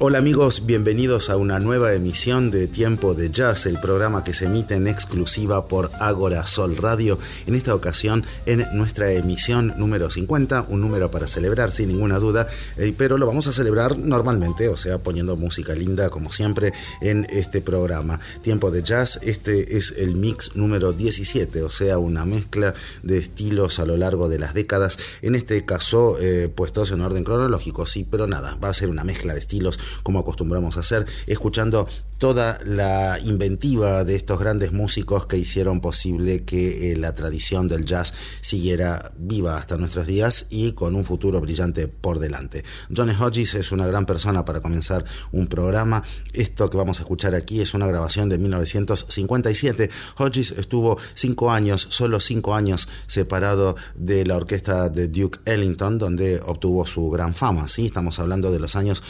Hola amigos, bienvenidos a una nueva emisión de Tiempo de Jazz, el programa que se emite en exclusiva por Agora Sol Radio. En esta ocasión en nuestra emisión número 50, un número para celebrar sin ninguna duda, pero lo vamos a celebrar normalmente, o sea, poniendo música linda como siempre en este programa. Tiempo de Jazz, este es el mix número 17, o sea, una mezcla de estilos a lo largo de las décadas. En este caso, puestos en orden cronológico, sí, pero nada, va a ser una mezcla de estilos como acostumbramos a hacer, escuchando toda la inventiva de estos grandes músicos que hicieron posible que la tradición del jazz siguiera viva hasta nuestros días y con un futuro brillante por delante. Johnny Hodges es una gran persona para comenzar un programa. Esto que vamos a escuchar aquí es una grabación de 1957. Hodges estuvo solo 5 años separado de la orquesta de Duke Ellington, donde obtuvo su gran fama. ¿Sí? Estamos hablando de los años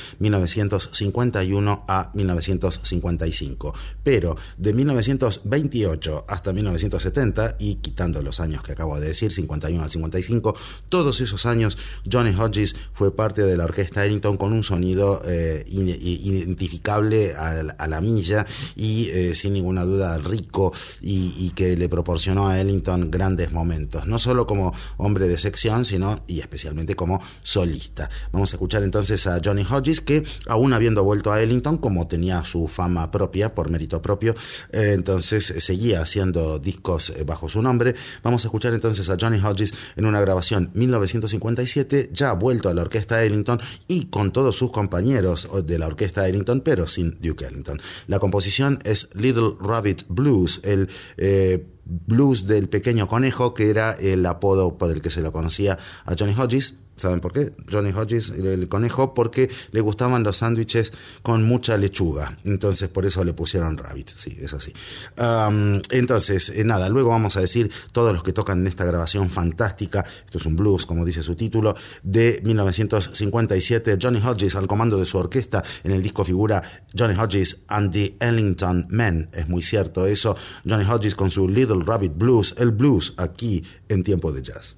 1951 a 1955. Pero de 1928 hasta 1970, y quitando los años que acabo de decir, 51 al 55, todos esos años Johnny Hodges fue parte de la orquesta Ellington con un sonido identificable a la milla y sin ninguna duda rico y que le proporcionó a Ellington grandes momentos, no solo como hombre de sección, sino y especialmente como solista. Vamos a escuchar entonces a Johnny Hodges, que aún habiendo vuelto a Ellington, como tenía su fama propia, por mérito propio, entonces seguía haciendo discos bajo su nombre. Vamos a escuchar entonces a Johnny Hodges en una grabación 1957, ya vuelto a la orquesta Ellington y con todos sus compañeros de la orquesta Ellington, pero sin Duke Ellington. La composición es Little Rabbit Blues, el blues del pequeño conejo, que era el apodo por el que se lo conocía a Johnny Hodges. ¿Saben por qué? Johnny Hodges, el conejo, porque le gustaban los sándwiches con mucha lechuga. Entonces, por eso le pusieron Rabbit. Sí, es así. Entonces, nada, luego vamos a decir todos los que tocan en esta grabación fantástica. Esto es un blues, como dice su título, de 1957. Johnny Hodges al comando de su orquesta. En el disco figura Johnny Hodges and the Ellington Men. Es muy cierto eso. Johnny Hodges con su Little Rabbit Blues. El blues aquí en Tiempo de Jazz.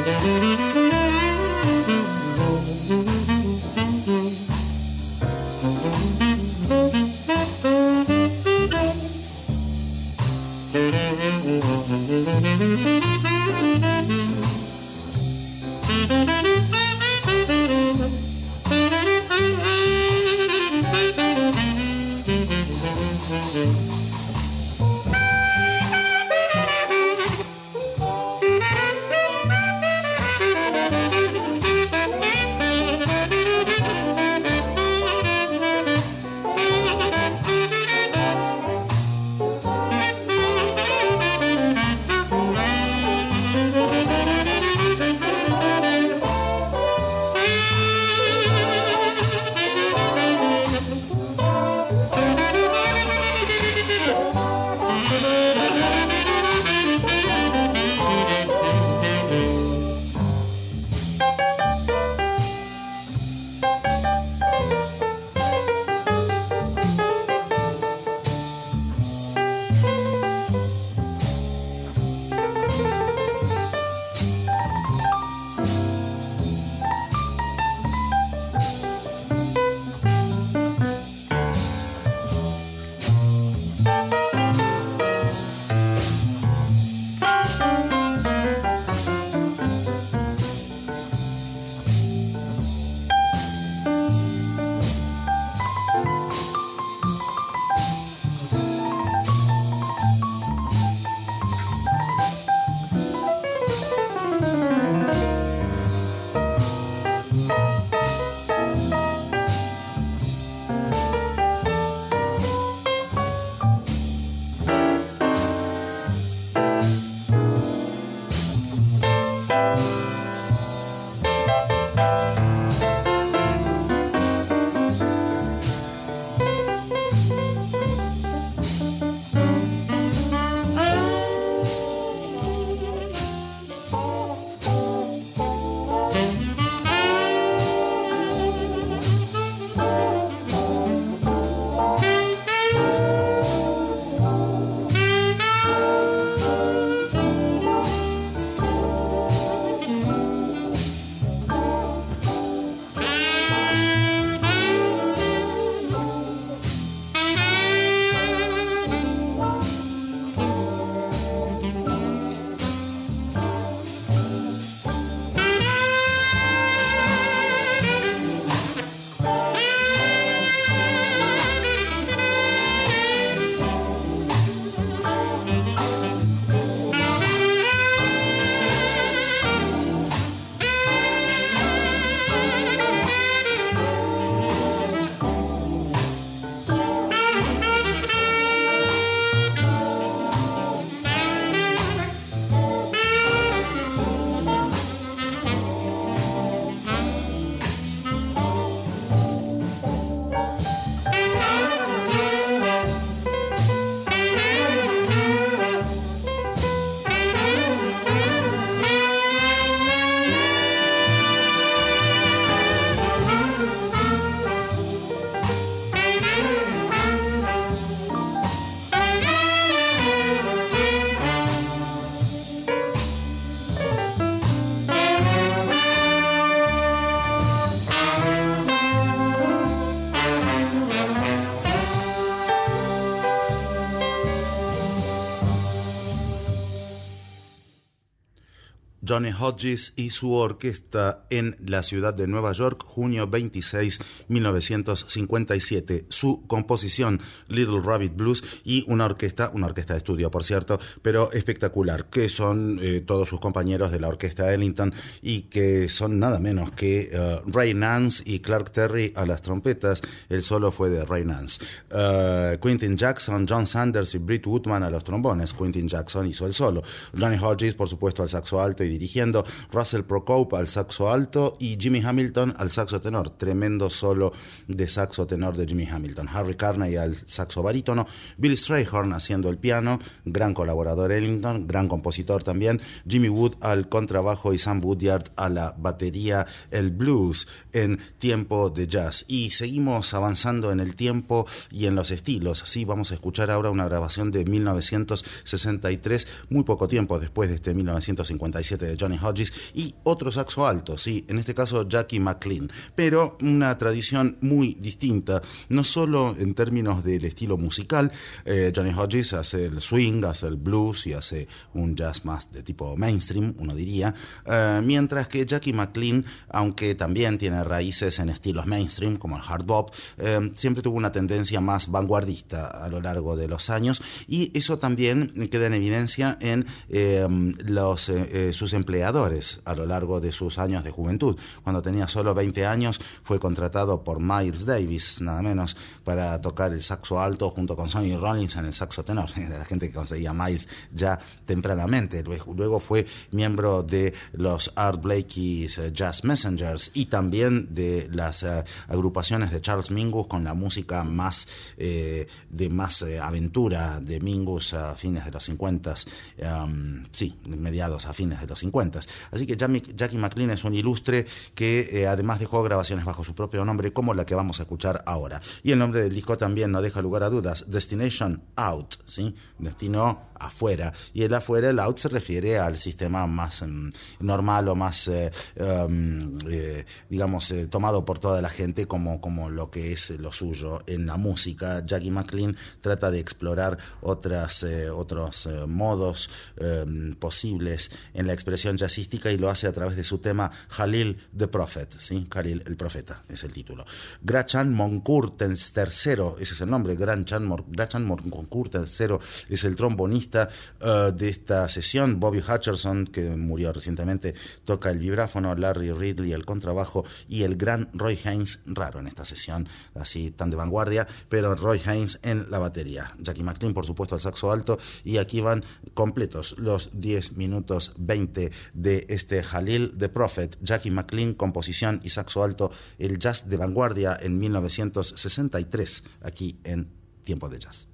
Johnny Hodges y su orquesta en la ciudad de Nueva York, junio 26, 1957. Su composición, Little Rabbit Blues, y una orquesta de estudio, por cierto, pero espectacular, que son todos sus compañeros de la orquesta Ellington y que son nada menos que Ray Nance y Clark Terry a las trompetas. El solo fue de Ray Nance. Quentin Jackson, John Sanders y Britt Woodman a los trombones. Quentin Jackson hizo el solo. Johnny Hodges, por supuesto, al saxo alto y dirigiendo. Russell Procope al saxo alto y Jimmy Hamilton al saxo tenor. Tremendo solo de saxo tenor de Jimmy Hamilton. Harry Carney al saxo barítono. Billy Strayhorn haciendo el piano. Gran colaborador Ellington, gran compositor también. Jimmy Wood al contrabajo y Sam Woodyard a la batería. El blues en tiempo de jazz. Y seguimos avanzando en el tiempo y en los estilos. Sí, vamos a escuchar ahora una grabación de 1963, muy poco tiempo después de este 1957 clarinete Johnny Hodges y otro saxo alto, sí, en este caso Jackie McLean, pero una tradición muy distinta, no solo en términos del estilo musical. Johnny Hodges hace el swing, hace el blues y hace un jazz más de tipo mainstream, uno diría, mientras que Jackie McLean, aunque también tiene raíces en estilos mainstream como el hard bop, siempre tuvo una tendencia más vanguardista a lo largo de los años, y eso también queda en evidencia en sus empleadores a lo largo de sus años de juventud. Cuando tenía solo 20 años fue contratado por Miles Davis, nada menos, para tocar el saxo alto junto con Sonny Rollins en el saxo tenor. Era la gente que conseguía Miles ya tempranamente. Luego fue miembro de los Art Blakey's Jazz Messengers y también de las agrupaciones de Charles Mingus, con la música más aventura de Mingus a fines de los 50, mediados a fines de los 50. Así que Jackie McLean es un ilustre que además dejó grabaciones bajo su propio nombre, como la que vamos a escuchar ahora. Y el nombre del disco también no deja lugar a dudas: Destination Out, ¿sí? Destino afuera. Y el afuera, el out, se refiere al sistema más normal o más, tomado por toda la gente como lo que es lo suyo en la música. Jackie McLean trata de explorar otros modos posibles en la expresión jazzística, y lo hace a través de su tema Khalil the Prophet, ¿sí? Khalil el Profeta es el título. Grachan Moncourt III, ese es el nombre, Grachan Moncourt III es el trombonista de esta sesión. Bobby Hutcherson, que murió recientemente, toca el vibráfono, Larry Ridley el contrabajo, y el gran Roy Haynes, raro en esta sesión así tan de vanguardia, pero Roy Haynes en la batería. Jackie McLean, por supuesto, al saxo alto, y aquí van completos los 10 minutos 20 de este Khalil the Prophet. Jackie McLean, composición y saxo alto, el jazz de vanguardia en 1963, aquí en Tiempo de Jazz.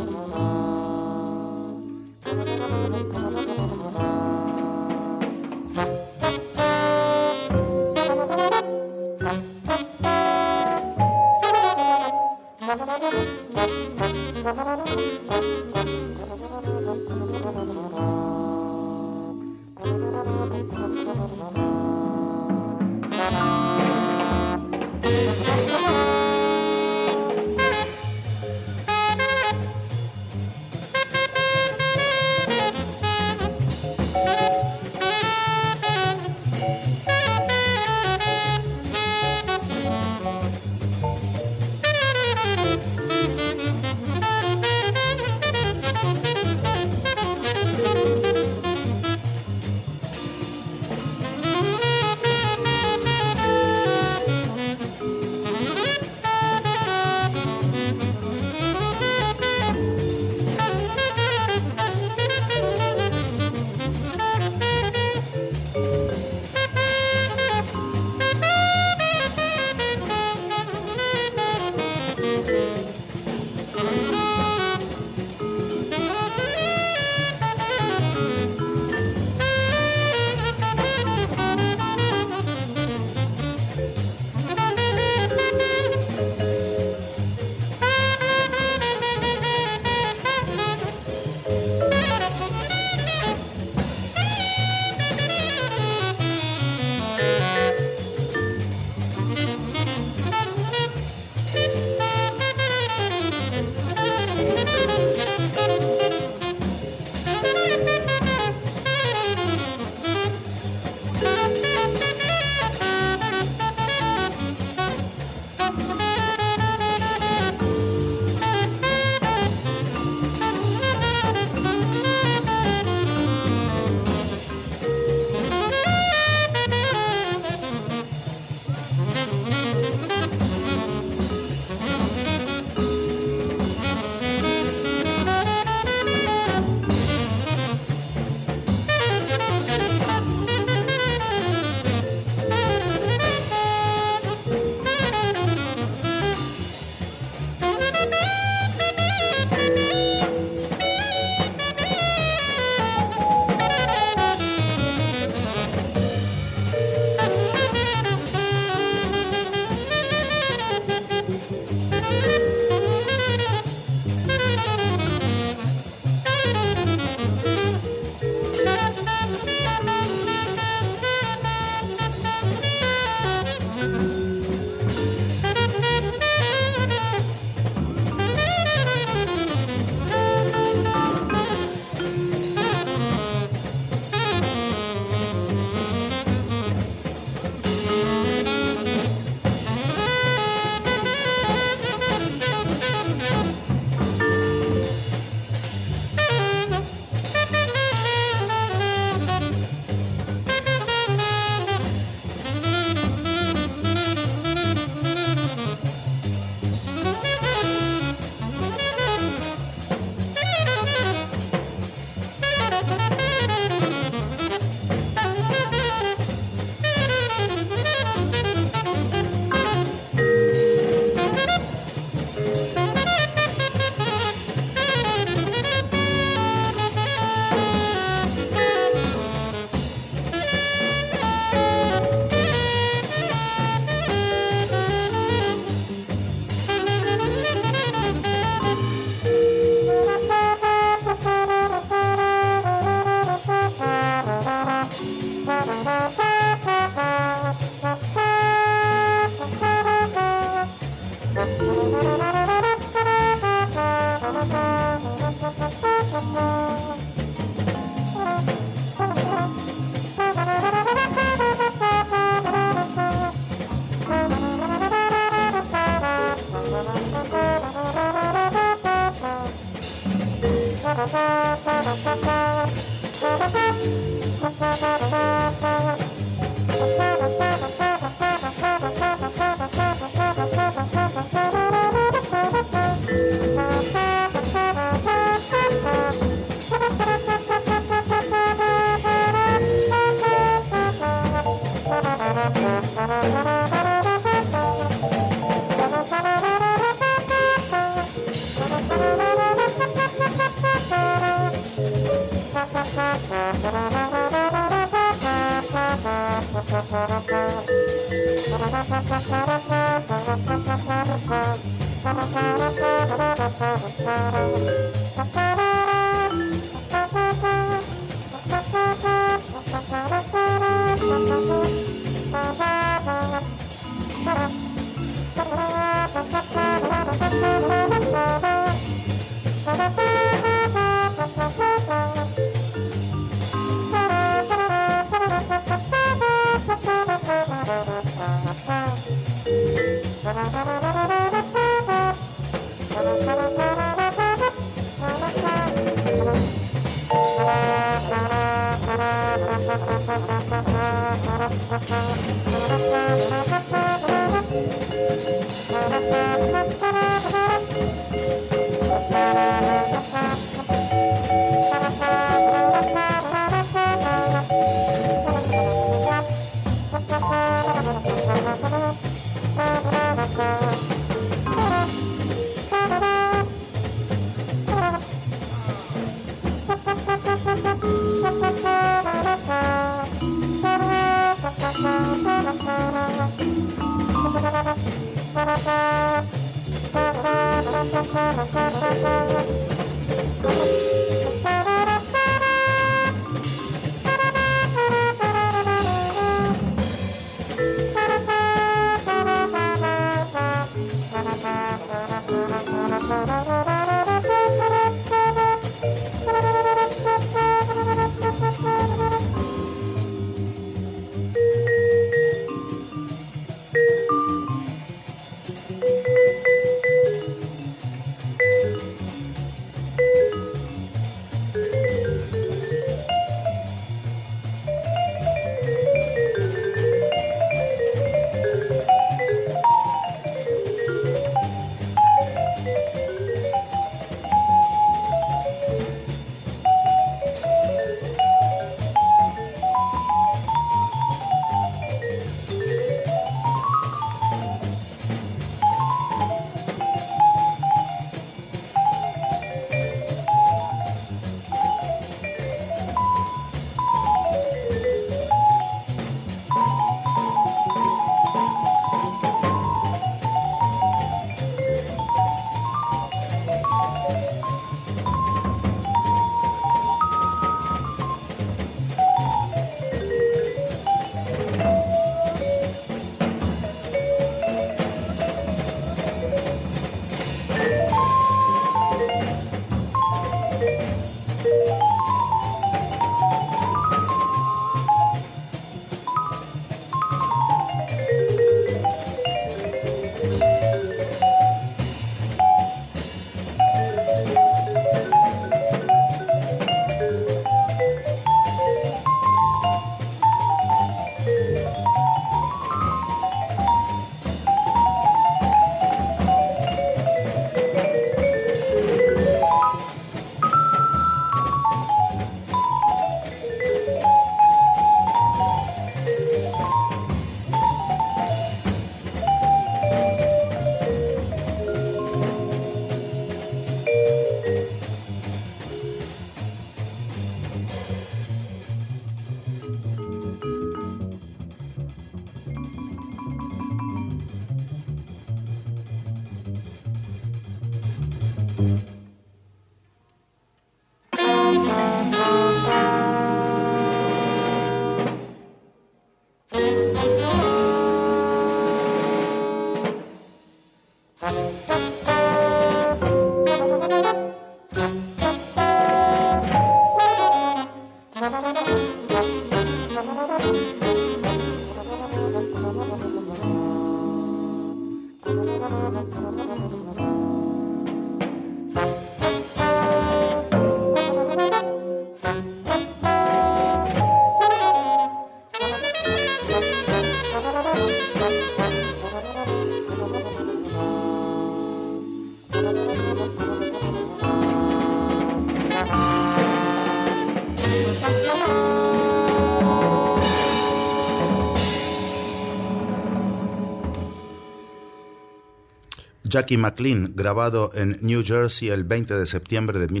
Jackie McLean, grabado en New Jersey el 20 de septiembre de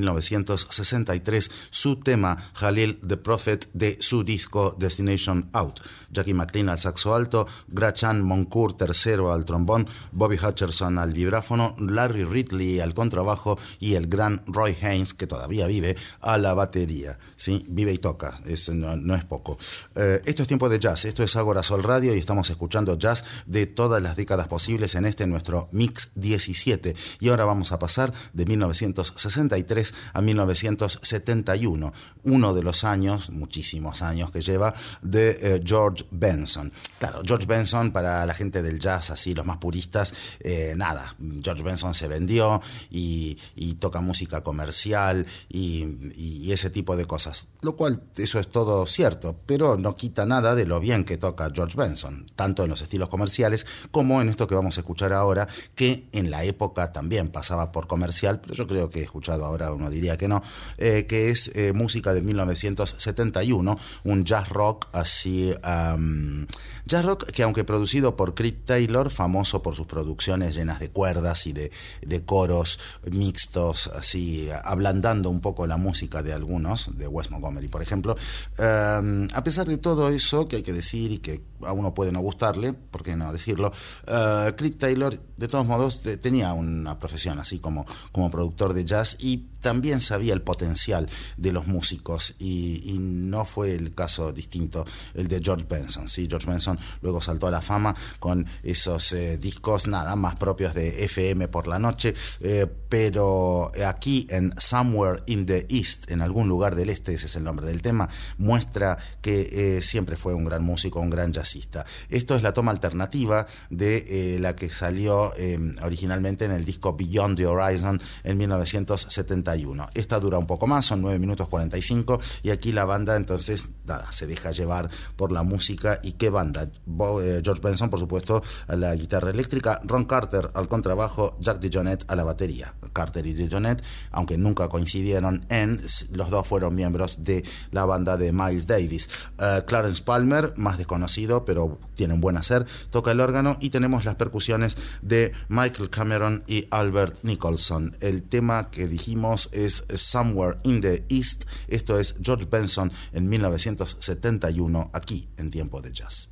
1963, su tema Jalil the Prophet de su disco Destination Out. Jackie McLean al saxo alto, Grachan Moncourt tercero al trombón, Bobby Hutcherson al vibráfono, Larry Ridley al contrabajo y el gran Roy Haynes, que todavía vive, a la batería. ¿Sí? Vive y toca, eso no es poco. Esto es Tiempo de Jazz, esto es Ágora Sol Radio y estamos escuchando jazz de todas las décadas posibles en nuestro Mix 17. Y ahora vamos a pasar de 1963 a 1971, uno de los años, muchísimos años que lleva, de George Benson. Claro, George Benson, para la gente del jazz, así los más puristas, nada, George Benson se vendió y toca música comercial y ese tipo de cosas, lo cual eso es todo cierto, pero no quita nada de lo bien que toca George Benson, tanto en los estilos comerciales como en esto que vamos a escuchar ahora, que en la época también pasaba por comercial, pero yo creo que he escuchado ahora, uno diría que no, que es música de 1971, un jazz rock así, jazz rock que aunque producido por Creed Taylor, famoso por sus producciones llenas de cuerdas y de coros mixtos, así ablandando un poco la música de algunos, de Wes Montgomery por ejemplo, a pesar de todo eso que hay que decir y que a uno puede no gustarle, ¿por qué no decirlo? Creed Taylor de todos modos tenía una profesión así como productor de jazz y también sabía el potencial de los músicos y no fue el caso distinto el de George Benson. ¿Sí? George Benson luego saltó a la fama con esos discos nada más propios de FM por la noche, pero aquí en Somewhere in the East, en algún lugar del este, ese es el nombre del tema, muestra que siempre fue un gran músico, un gran jazzista. Esto es la toma alternativa de la que salió originalmente en el disco Beyond the Horizon en 1971. Esta dura un poco más, son 9 minutos 45 y aquí la banda entonces nada, se deja llevar por la música. ¿Y qué banda? George Benson por supuesto a la guitarra eléctrica, Ron Carter al contrabajo, Jack DeJohnette a la batería. Carter y DeJohnette, aunque nunca coincidieron los dos fueron miembros de la banda de Miles Davis. Clarence Palmer, más desconocido pero tiene un buen hacer, toca el órgano y tenemos las percusiones de Michael Cameron y Albert Nicholson. El tema que dijimos es Somewhere in the East. Esto es George Benson en 1971 aquí en Tiempo de Jazz.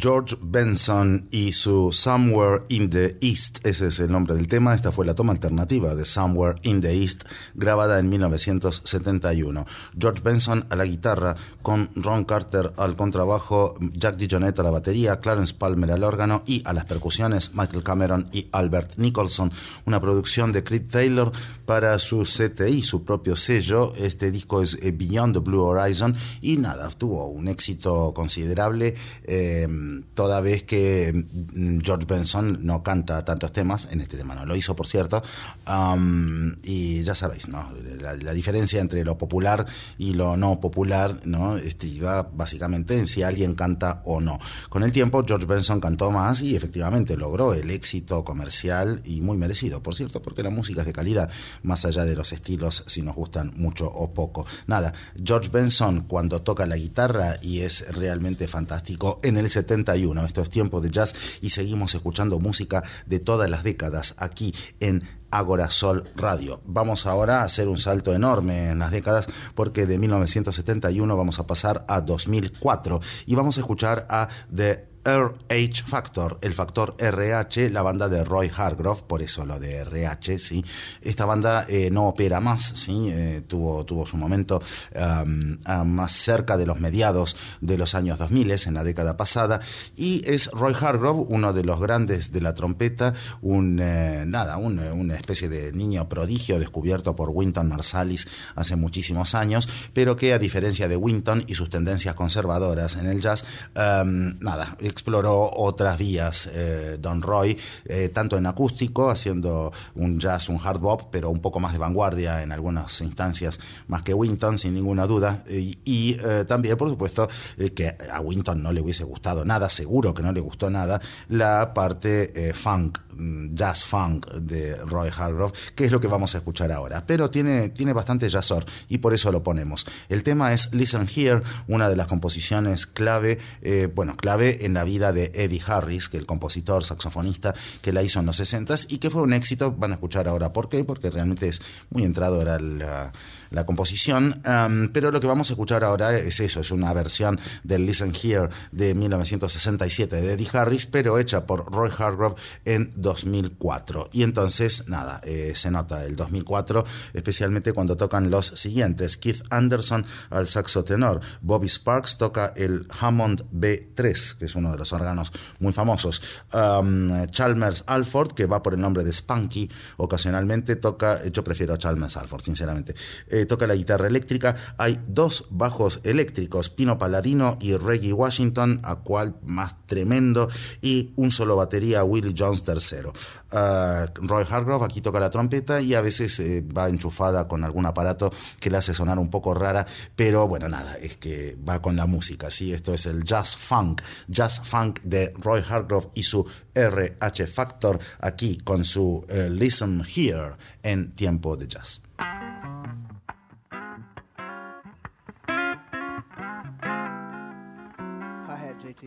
George Benson y su Somewhere in the East, ese es el nombre del tema. Esta fue la toma alternativa de Somewhere in the East, grabada en 1971. George Benson a la guitarra, con Ron Carter al contrabajo, Jack DeJohnette a la batería, Clarence Palmer al órgano y a las percusiones Michael Cameron y Albert Nicholson. Una producción de Creed Taylor para su CTI, su propio sello. Este disco es Beyond the Blue Horizon y nada, tuvo un éxito considerable, toda vez que George Benson no canta tantos temas. En este tema no lo hizo, por cierto, y ya sabéis, ¿no? La diferencia entre lo popular y lo no popular, ¿no? Estriba básicamente en si alguien canta o no. Con el tiempo George Benson cantó más y efectivamente logró el éxito comercial, y muy merecido, por cierto, porque la música es de calidad, más allá de los estilos, si nos gustan mucho o poco. Nada, George Benson cuando toca la guitarra, y es realmente fantástico, en el 71. Esto es Tiempo de Jazz y seguimos escuchando música de todas las décadas aquí en Ágora Sol Radio. Vamos ahora a hacer un salto enorme en las décadas, porque de 1971 vamos a pasar a 2004 y vamos a escuchar a The RH Factor, el factor RH, la banda de Roy Hargrove, por eso lo de RH, ¿sí? Esta banda no opera más, ¿sí? Tuvo su momento más cerca de los mediados de los años 2000, en la década pasada, y es Roy Hargrove, uno de los grandes de la trompeta, una especie de niño prodigio descubierto por Wynton Marsalis hace muchísimos años, pero que, a diferencia de Wynton y sus tendencias conservadoras en el jazz, exploró otras vías, Don Roy, tanto en acústico, haciendo un jazz, un hard bop, pero un poco más de vanguardia en algunas instancias, más que Wynton, sin ninguna duda, y también, por supuesto, que a Wynton no le hubiese gustado nada, seguro que no le gustó nada, la parte funk, jazz funk de Roy Hargrove, que es lo que vamos a escuchar ahora, pero tiene bastante jazzor y por eso lo ponemos. El tema es Listen Here, una de las composiciones clave en la vida de Eddie Harris, que el compositor, saxofonista, que la hizo en los 60s y que fue un éxito. Van a escuchar ahora por qué, porque realmente es muy entradora la composición, pero lo que vamos a escuchar ahora es eso, es una versión del Listen Here de 1967 de Eddie Harris, pero hecha por Roy Hargrove en 2004. Y entonces, nada, se nota el 2004, especialmente cuando tocan los siguientes: Keith Anderson al saxo tenor, Bobby Sparks toca el Hammond B3, que es uno de los órganos muy famosos, Chalmers Alford, que va por el nombre de Spunky, ocasionalmente toca, yo prefiero Chalmers Alford, sinceramente, toca la guitarra eléctrica. Hay dos bajos eléctricos, Pino Palladino y Reggie Washington, a cual más tremendo, y un solo batería, Willie Jones III. Roy Hargrove aquí toca la trompeta y a veces va enchufada con algún aparato que la hace sonar un poco rara, pero bueno, nada, es que va con la música, ¿sí? Esto es el jazz funk de Roy Hargrove y su RH Factor, aquí con su Listen Here en Tiempo de Jazz. Hi-hat, JT.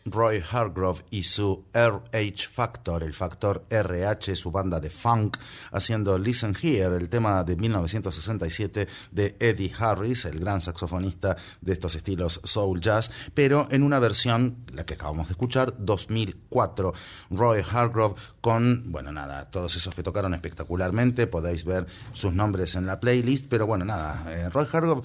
Roy Hargrove y su RH Factor, el factor RH, su banda de funk, haciendo Listen Here, el tema de 1967 de Eddie Harris, el gran saxofonista de estos estilos soul jazz, pero en una versión, la que acabamos de escuchar, 2004. Roy Hargrove con, bueno, nada, todos esos que tocaron espectacularmente, podéis ver sus nombres en la playlist, pero bueno, nada, Roy Hargrove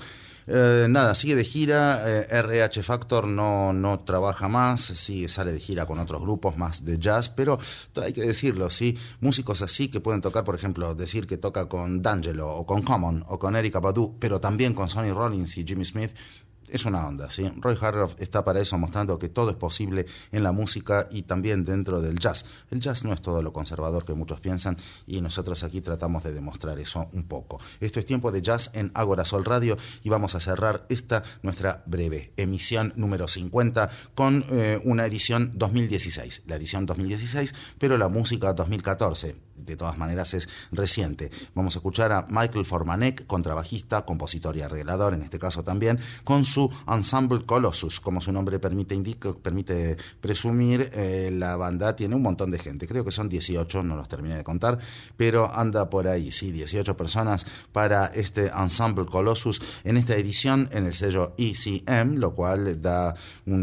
sigue de gira. RH Factor no trabaja más, sale de gira con otros grupos más de jazz, pero hay que decirlo, sí, músicos así que pueden tocar, por ejemplo, decir que toca con D'Angelo o con Common o con Erykah Badu, pero también con Sonny Rollins y Jimmy Smith. Es una onda, ¿sí? Roy Hargrove está para eso, mostrando que todo es posible en la música y también dentro del jazz. El jazz no es todo lo conservador que muchos piensan y nosotros aquí tratamos de demostrar eso un poco. Esto es Tiempo de Jazz en Ágora Sol Radio y vamos a cerrar esta nuestra breve emisión número 50 con una edición 2016. La edición 2016, pero la música 2014. De todas maneras es reciente. Vamos a escuchar a Michael Formanek, contrabajista, compositor y arreglador, en este caso también, con su Ensemble Colossus, como su nombre permite presumir. La banda tiene un montón de gente, creo que son 18, no los terminé de contar, pero anda por ahí, sí, 18 personas para este Ensemble Colossus en esta edición en el sello ECM, lo cual da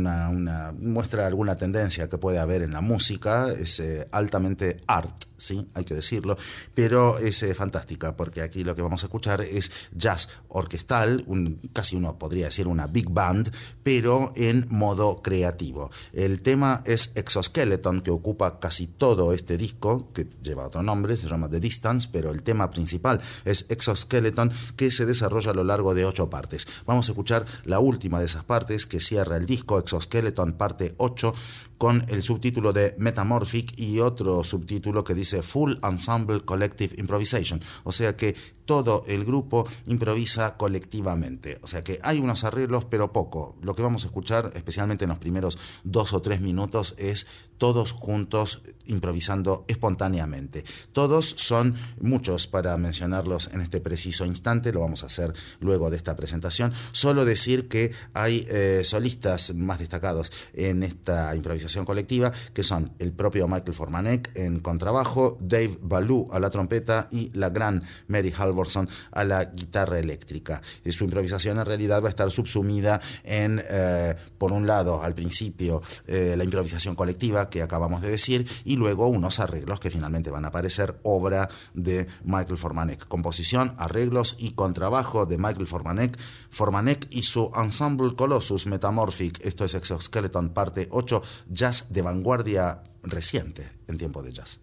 muestra alguna tendencia que puede haber en la música. Es altamente art, sí, hay que decirlo, pero es fantástica, porque aquí lo que vamos a escuchar es jazz orquestal, casi uno podría decir una big band, pero en modo creativo. El tema es Exoskeleton, que ocupa casi todo este disco, que lleva otro nombre, se llama The Distance, pero el tema principal es Exoskeleton, que se desarrolla a lo largo de 8 partes. Vamos a escuchar la última de esas partes, que cierra el disco, Exoskeleton parte 8, con el subtítulo de Metamorphic y otro subtítulo que dice Full Ensemble Collective Improvisation, o sea que todo el grupo improvisa colectivamente, o sea que hay unos arreglos pero poco. Lo que vamos a escuchar, especialmente en los primeros 2 o 3 minutos, es todos juntos improvisando espontáneamente. Todos son muchos para mencionarlos en este preciso instante, lo vamos a hacer luego de esta presentación. Solo decir que hay solistas más destacados en esta improvisación colectiva, que son el propio Michael Formanek en contrabajo, Dave Ballou a la trompeta y la gran Mary Halvorson a la guitarra eléctrica. Su improvisación en realidad va a estar subsumida en, por un lado, al principio, la improvisación colectiva que acabamos de decir, y luego unos arreglos que finalmente van a aparecer, obra de Michael Formanek. Composición, arreglos y contrabajo de Michael Formanek y su Ensemble Colossus Metamorphic. Esto es Exoskeleton parte 8, jazz de vanguardia reciente en Tiempo de Jazz.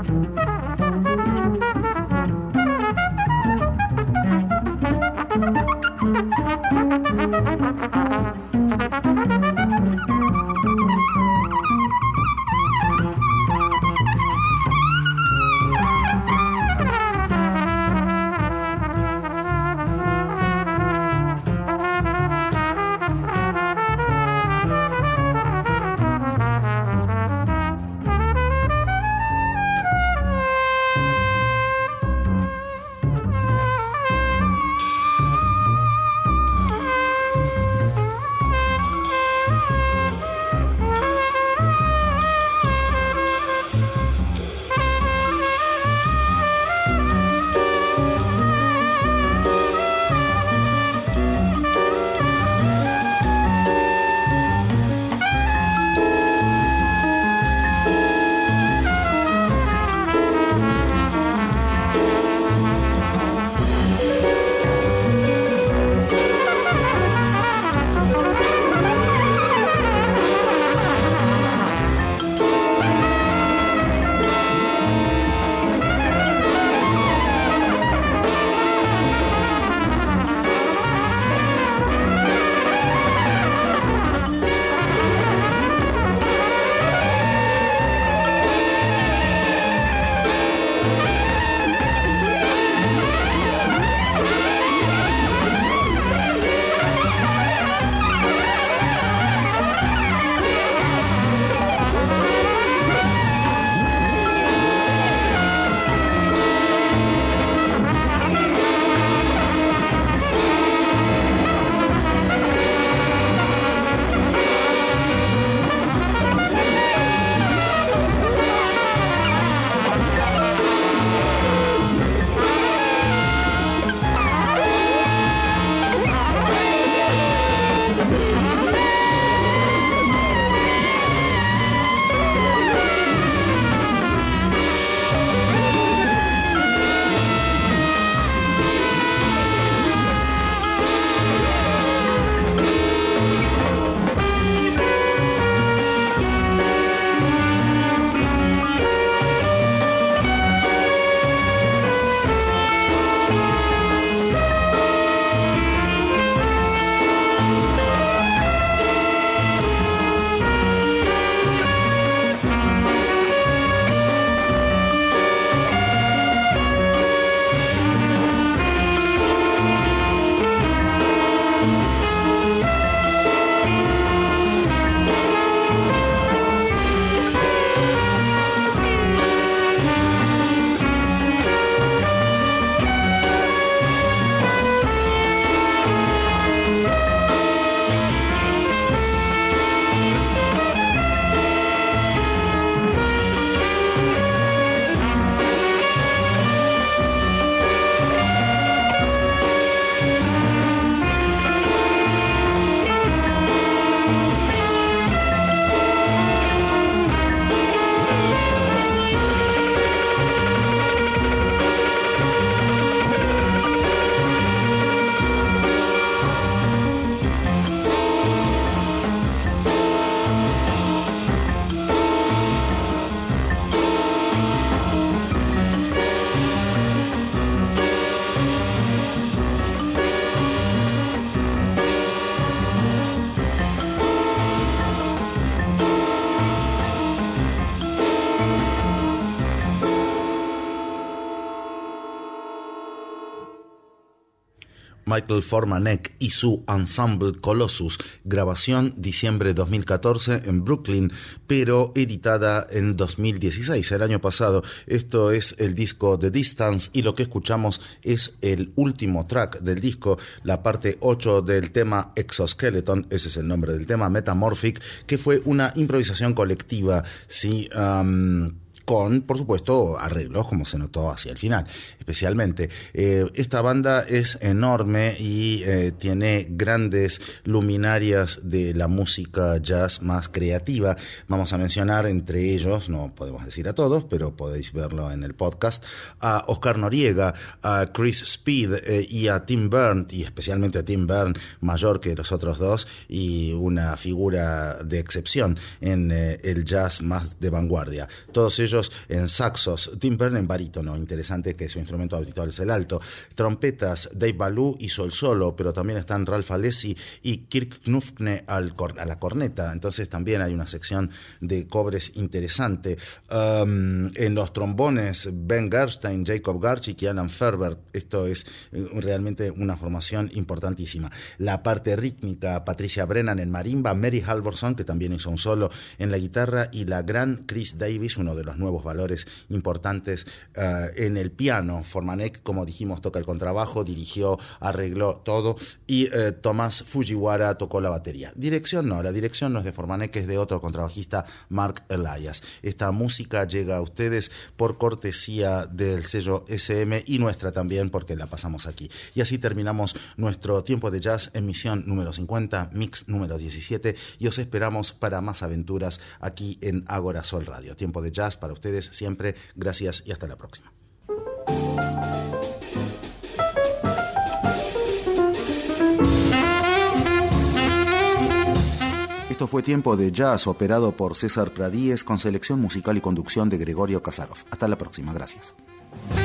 Michael Formanek y su Ensemble Colossus, grabación diciembre 2014 en Brooklyn, pero editada en 2016, el año pasado. Esto es el disco The Distance y lo que escuchamos es el último track del disco, la parte 8 del tema Exoskeleton, ese es el nombre del tema, Metamorphic, que fue una improvisación colectiva, sí, con, por supuesto, arreglos, como se notó hacia el final, especialmente. Esta banda es enorme y tiene grandes luminarias de la música jazz más creativa. Vamos a mencionar entre ellos, no podemos decir a todos, pero podéis verlo en el podcast, a Oscar Noriega, a Chris Speed y a Tim Byrne, y especialmente a Tim Byrne, mayor que los otros dos, y una figura de excepción en el jazz más de vanguardia. Todos ellos ellos en saxos, Tim Berne en barítono, interesante que su instrumento habitual es el alto, trompetas, Dave Ballou hizo el solo, pero también están Ralph Alessi y Kirk Knufne a la corneta, entonces también hay una sección de cobres interesante. En los trombones, Ben Gerstein, Jacob Garchik y Alan Ferber, esto es realmente una formación importantísima. La parte rítmica, Patricia Brennan en marimba, Mary Halvorson, que también hizo un solo en la guitarra, y la gran Chris Davis, uno de los nuevos valores importantes en el piano. Formanek, como dijimos, toca el contrabajo, dirigió, arregló todo, y Tomás Fujiwara tocó la batería. Dirección no, la dirección no es de Formanek, es de otro contrabajista, Mark Elias. Esta música llega a ustedes por cortesía del sello SM y nuestra también, porque la pasamos aquí. Y así terminamos nuestro tiempo de jazz, emisión número 50, mix número 17, y os esperamos para más aventuras aquí en Ágora Sol Radio. Tiempo de jazz para ustedes siempre. Gracias y hasta la próxima. Esto fue Tiempo de Jazz, operado por César Pradíez, con selección musical y conducción de Gregorio Kasarov. Hasta la próxima. Gracias.